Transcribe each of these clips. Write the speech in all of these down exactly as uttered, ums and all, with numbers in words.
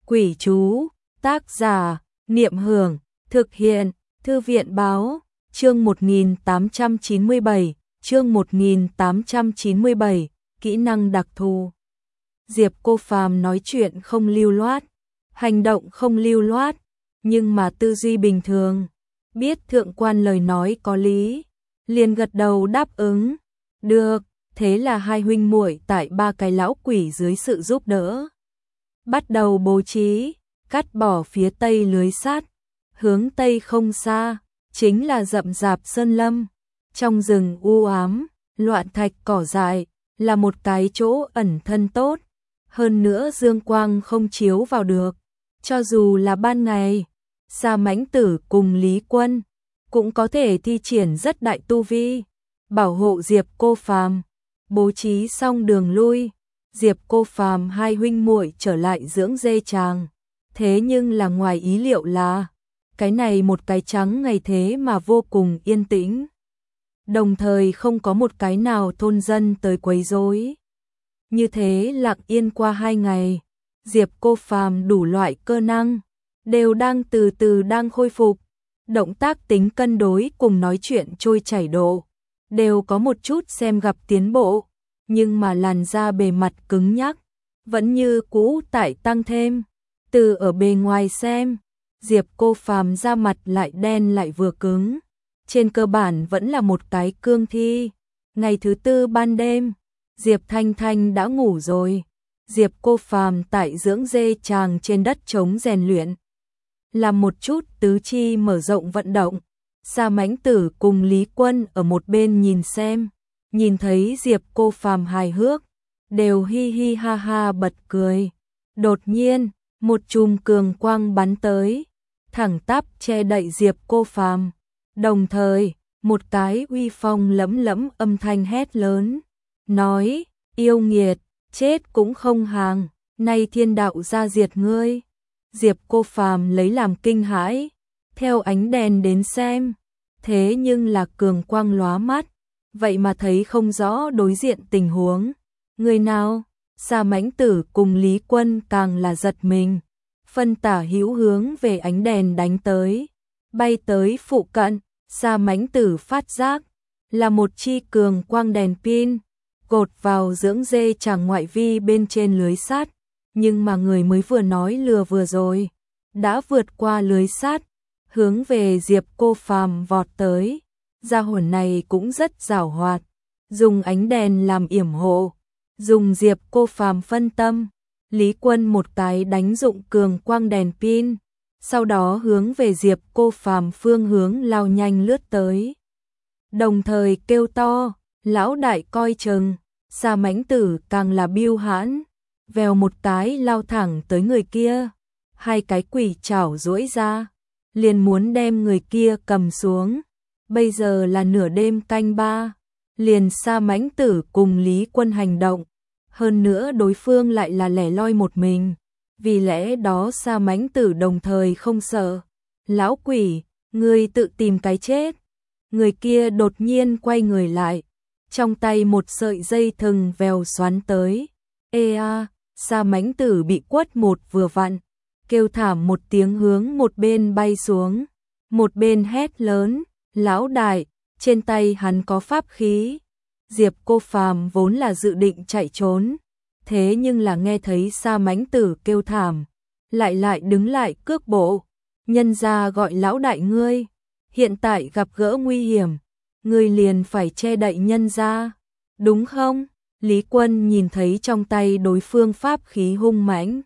Quỷ chú, tác giả, Niệm Hưởng, thực hiện, Thư viện báo, chương một nghìn tám trăm chín mươi bảy, chương một nghìn tám trăm chín mươi bảy, kỹ năng đặc thù. Diệp Cô Phàm nói chuyện không lưu loát, hành động không lưu loát, nhưng mà tư duy bình thường, biết thượng quan lời nói có lý, liền gật đầu đáp ứng. Được, thế là hai huynh muội tại ba cái lão quỷ dưới sự giúp đỡ, bắt đầu bố trí, cắt bỏ phía tây lưới sắt, hướng tây không xa, chính là rậm rạp sơn lâm. Trong rừng u ám, loạn thạch cỏ dại, là một cái chỗ ẩn thân tốt, hơn nữa dương quang không chiếu vào được. Cho dù là ban ngày, Sa Mãnh Tử cùng Lý Quân cũng có thể thi triển rất đại tu vi, bảo hộ Diệp Cô Phàm. Bố trí xong đường lui, Diệp Cô Phàm hai huynh muội trở lại dưỡng dê tràng. Thế nhưng là ngoài ý liệu là, cái này một cái trắng ngày thế mà vô cùng yên tĩnh. Đồng thời không có một cái nào thôn dân tới quấy rối. Như thế lặng yên qua hai ngày, Diệp Cô Phàm đủ loại cơ năng đều đang từ từ đang khôi phục, động tác tính cân đối cùng nói chuyện trôi chảy độ đều có một chút xem gặp tiến bộ, nhưng mà làn da bề mặt cứng nhắc vẫn như cũ tại tăng thêm. Từ ở bề ngoài xem, Diệp Cô Phàm da mặt lại đen lại vừa cứng, trên cơ bản vẫn là một cái cương thi. Ngày thứ tư ban đêm, Diệp Thanh Thanh đã ngủ rồi. Diệp Cô Phàm tại dưỡng dê tràng trên đất trống rèn luyện, làm một chút tứ chi mở rộng vận động. Sa Mãnh Tử cùng Lý Quân ở một bên nhìn xem, nhìn thấy Diệp Cô Phàm hài hước, đều hi hi ha ha bật cười. Đột nhiên, một chùm cường quang bắn tới, thẳng tắp che đậy Diệp Cô Phàm. Đồng thời, một cái uy phong lẫm lẫm âm thanh hét lớn, nói: yêu nghiệt, chết cũng không hàng, nay thiên đạo ra diệt ngươi. Diệp Cô Phàm lấy làm kinh hãi, theo ánh đèn đến xem, thế nhưng là cường quang lóa mắt, vậy mà thấy không rõ đối diện tình huống. Người nào? Sa Mãnh Tử cùng Lý Quân càng là giật mình, phân tả hữu hướng về ánh đèn đánh tới, bay tới phụ cận. Sa Mãnh Tử phát giác là một chi cường quang đèn pin cột vào dưỡng dê tràng ngoại vi bên trên lưới sắt, nhưng mà người mới vừa nói lừa vừa rồi đã vượt qua lưới sắt, hướng về Diệp Cô Phàm vọt tới. Gia hồn này cũng rất giàu hoạt, dùng ánh đèn làm yểm hộ, dùng Diệp Cô Phàm phân tâm. Lý Quân một cái đánh dụng cường quang đèn pin, sau đó hướng về Diệp Cô Phàm phương hướng lao nhanh lướt tới, đồng thời kêu to: lão đại coi chừng. Sa Mãnh Tử càng là biêu hãn, vèo một cái lao thẳng tới người kia, hai cái quỷ chảo duỗi ra, liền muốn đem người kia cầm xuống. Bây giờ là nửa đêm canh ba, liền Sa Mãnh Tử cùng Lý Quân hành động, hơn nữa đối phương lại là lẻ loi một mình, vì lẽ đó Sa Mãnh Tử đồng thời không sợ. Lão quỷ, ngươi tự tìm cái chết. Người kia đột nhiên quay người lại, trong tay một sợi dây thừng vèo xoắn tới. Ê a, Sa Mãnh Tử bị quất một vừa vặn, kêu thảm một tiếng hướng một bên bay xuống, một bên hét lớn: lão đại. Trên tay hắn có pháp khí. Diệp Cô Phàm vốn là dự định chạy trốn, thế nhưng là nghe thấy Sa Mãnh Tử kêu thảm, lại lại đứng lại cước bộ. Nhân gia gọi lão đại ngươi, hiện tại gặp gỡ nguy hiểm, ngươi liền phải che đậy nhân gia, đúng không? Lý Quân nhìn thấy trong tay đối phương pháp khí hung mãnh,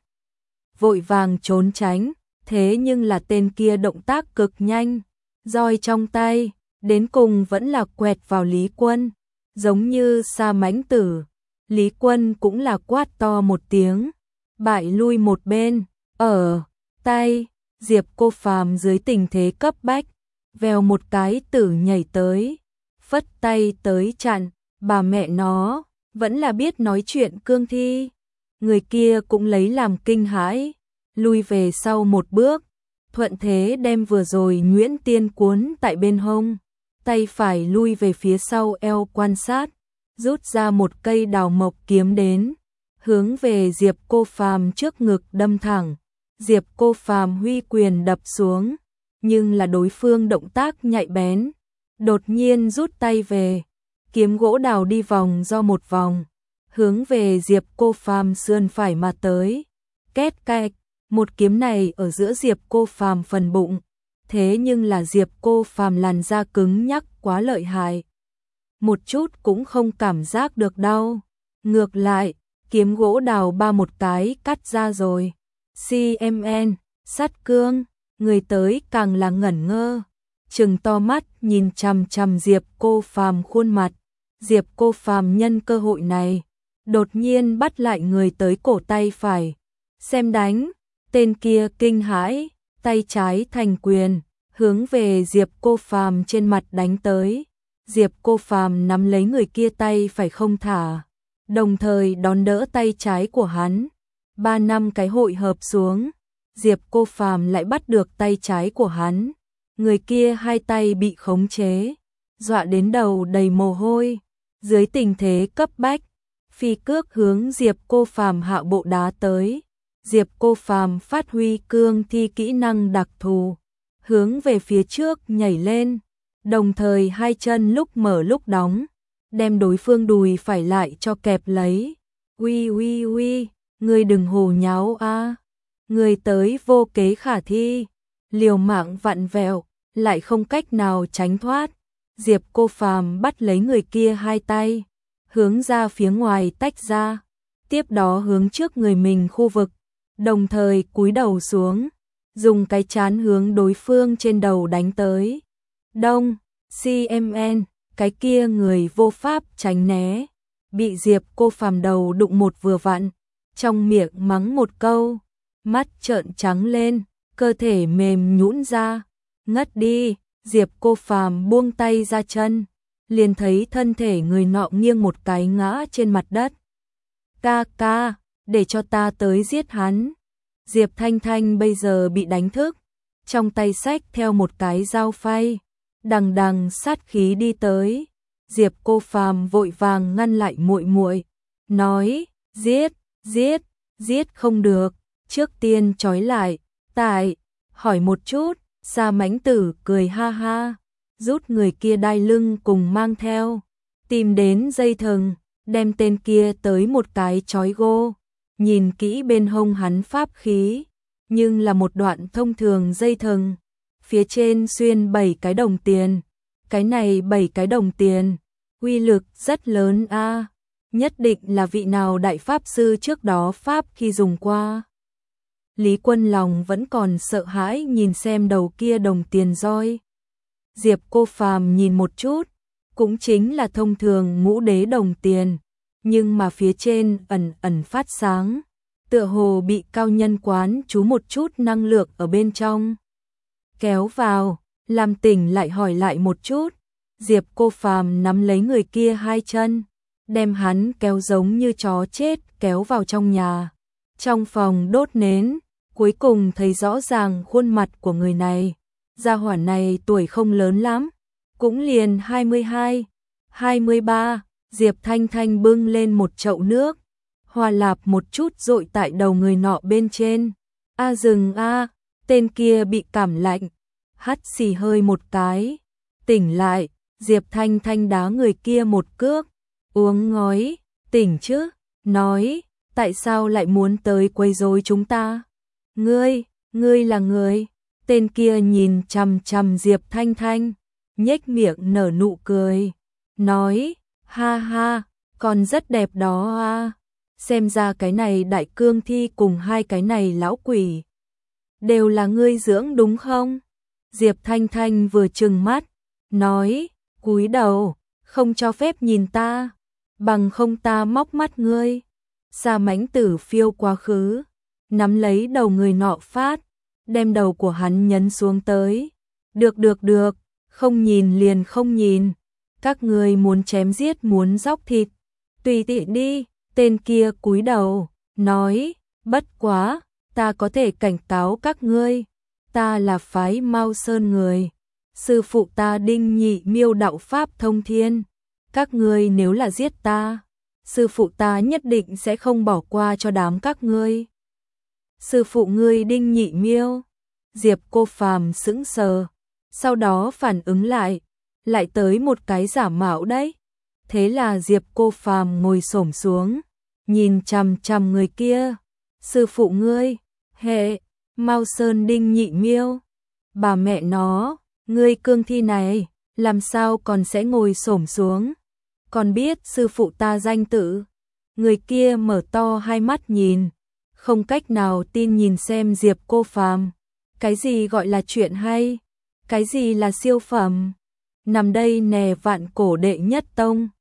vội vàng trốn tránh, thế nhưng là tên kia động tác cực nhanh, roi trong tay, đến cùng vẫn là quẹt vào Lý Quân. Giống như Sa Mãnh Tử, Lý Quân cũng là quát to một tiếng, bại lui một bên. Ở tay, Diệp Cô Phàm dưới tình thế cấp bách, vèo một cái tử nhảy tới, phất tay tới chặn. Bà mẹ nó, vẫn là biết nói chuyện cương thi. Người kia cũng lấy làm kinh hãi, lui về sau một bước, thuận thế đem vừa rồi nhuyễn tiên cuốn tại bên hông, tay phải lui về phía sau eo quan sát, rút ra một cây đào mộc kiếm đến, hướng về Diệp Cô Phàm trước ngực đâm thẳng. Diệp Cô Phàm huy quyền đập xuống, nhưng là đối phương động tác nhạy bén, đột nhiên rút tay về, kiếm gỗ đào đi vòng do một vòng, hướng về Diệp Cô Phàm sườn phải mà tới. Két cạch, một kiếm này ở giữa Diệp Cô Phàm phần bụng, thế nhưng là Diệp Cô Phàm làn da cứng nhắc quá lợi hại, một chút cũng không cảm giác được đau. Ngược lại, kiếm gỗ đào ba một cái cắt ra rồi. xê em en, sắt cương, người tới càng là ngẩn ngơ, trừng to mắt nhìn chằm chằm Diệp Cô Phàm khuôn mặt. Diệp Cô Phàm nhân cơ hội này, đột nhiên bắt lại người tới cổ tay phải. Xem đánh, tên kia kinh hãi, tay trái thành quyền, hướng về Diệp Cô Phàm trên mặt đánh tới. Diệp Cô Phàm nắm lấy người kia tay phải không thả, đồng thời đón đỡ tay trái của hắn. Ba năm cái hội hợp xuống, Diệp Cô Phàm lại bắt được tay trái của hắn. Người kia hai tay bị khống chế, dọa đến đầu đầy mồ hôi. Dưới tình thế cấp bách, phi cước hướng Diệp Cô Phàm hạ bộ đá tới. Diệp Cô Phàm phát huy cương thi kỹ năng đặc thù, hướng về phía trước nhảy lên, đồng thời hai chân lúc mở lúc đóng, đem đối phương đùi phải lại cho kẹp lấy. Uy uy uy, ngươi đừng hồ nháo a. Người tới vô kế khả thi, liều mạng vặn vẹo, lại không cách nào tránh thoát. Diệp Cô Phàm bắt lấy người kia hai tay, hướng ra phía ngoài tách ra, tiếp đó hướng trước người mình khu vực, đồng thời cúi đầu xuống, dùng cái chán hướng đối phương trên đầu đánh tới. Đông, xê em en, cái kia người vô pháp tránh né, bị Diệp Cô Phàm đầu đụng một vừa vặn, trong miệng mắng một câu, mắt trợn trắng lên, cơ thể mềm nhũn ra, ngất đi. Diệp Cô Phàm buông tay ra chân, liền thấy thân thể người nọ nghiêng một cái ngã trên mặt đất. Ca ca, để cho ta tới giết hắn. Diệp Thanh Thanh bây giờ bị đánh thức, trong tay xách theo một cái dao phay, đằng đằng sát khí đi tới. Diệp Cô Phàm vội vàng ngăn lại muội muội, nói: "Giết, giết, giết không được, trước tiên trói lại." Tại, hỏi một chút. Sa Mãnh Tử cười ha ha, rút người kia đai lưng cùng mang theo, tìm đến dây thừng, đem tên kia tới một cái trói gô. Nhìn kỹ bên hông hắn pháp khí, nhưng là một đoạn thông thường dây thừng, phía trên xuyên bảy cái đồng tiền. Cái này bảy cái đồng tiền, uy lực rất lớn a, nhất định là vị nào đại pháp sư trước đó pháp khi dùng qua. Lý Quân lòng vẫn còn sợ hãi nhìn xem đầu kia đồng tiền roi. Diệp Cô Phàm nhìn một chút, cũng chính là thông thường ngũ đế đồng tiền, nhưng mà phía trên ẩn ẩn phát sáng, tựa hồ bị cao nhân quán chú một chút năng lượng ở bên trong. Kéo vào, làm tỉnh lại hỏi lại một chút. Diệp Cô Phàm nắm lấy người kia hai chân, đem hắn kéo giống như chó chết kéo vào trong nhà. Trong phòng đốt nến, cuối cùng thấy rõ ràng khuôn mặt của người này. Gia hỏa này tuổi không lớn lắm, cũng liền hai mươi hai, hai mươi ba. Diệp Thanh Thanh bưng lên một chậu nước, hòa lạp một chút dội tại đầu người nọ bên trên. A dừng a, tên kia bị cảm lạnh, hắt xì hơi một cái, tỉnh lại. Diệp Thanh Thanh đá người kia một cước, uống ngói, tỉnh chứ, nói, tại sao lại muốn tới quấy rối chúng ta? Ngươi, ngươi là người. Tên kia nhìn chằm chằm Diệp Thanh Thanh, nhếch miệng nở nụ cười, nói, ha ha, còn rất đẹp đó a. Xem ra cái này đại cương thi cùng hai cái này lão quỷ đều là ngươi dưỡng đúng không? Diệp Thanh Thanh vừa trừng mắt, nói, cúi đầu, không cho phép nhìn ta, bằng không ta móc mắt ngươi. Sa Mãnh Tử phiêu quá khứ, nắm lấy đầu người nọ phát, đem đầu của hắn nhấn xuống tới. Được được được, không nhìn liền không nhìn, các ngươi muốn chém giết muốn róc thịt, tùy tiện đi. Tên kia cúi đầu, nói, bất quá, ta có thể cảnh cáo các ngươi, ta là phái Mao Sơn người, sư phụ ta Đinh Nhị Miêu đạo pháp thông thiên, các ngươi nếu là giết ta, sư phụ ta nhất định sẽ không bỏ qua cho đám các ngươi. Sư phụ ngươi Đinh Nhị Miêu. Diệp Cô Phàm sững sờ, sau đó phản ứng lại, lại tới một cái giả mạo đấy. Thế là Diệp Cô Phàm ngồi xổm xuống, nhìn chằm chằm người kia. Sư phụ ngươi, hệ, Mao Sơn Đinh Nhị Miêu. Bà mẹ nó, ngươi cương thi này, làm sao còn sẽ ngồi xổm xuống? Còn biết sư phụ ta danh tự? Người kia mở to hai mắt nhìn, không cách nào tin nhìn xem Diệp Cô Phàm. Cái gì gọi là chuyện hay? Cái gì là siêu phẩm? Nằm đây nè vạn cổ đệ nhất tông.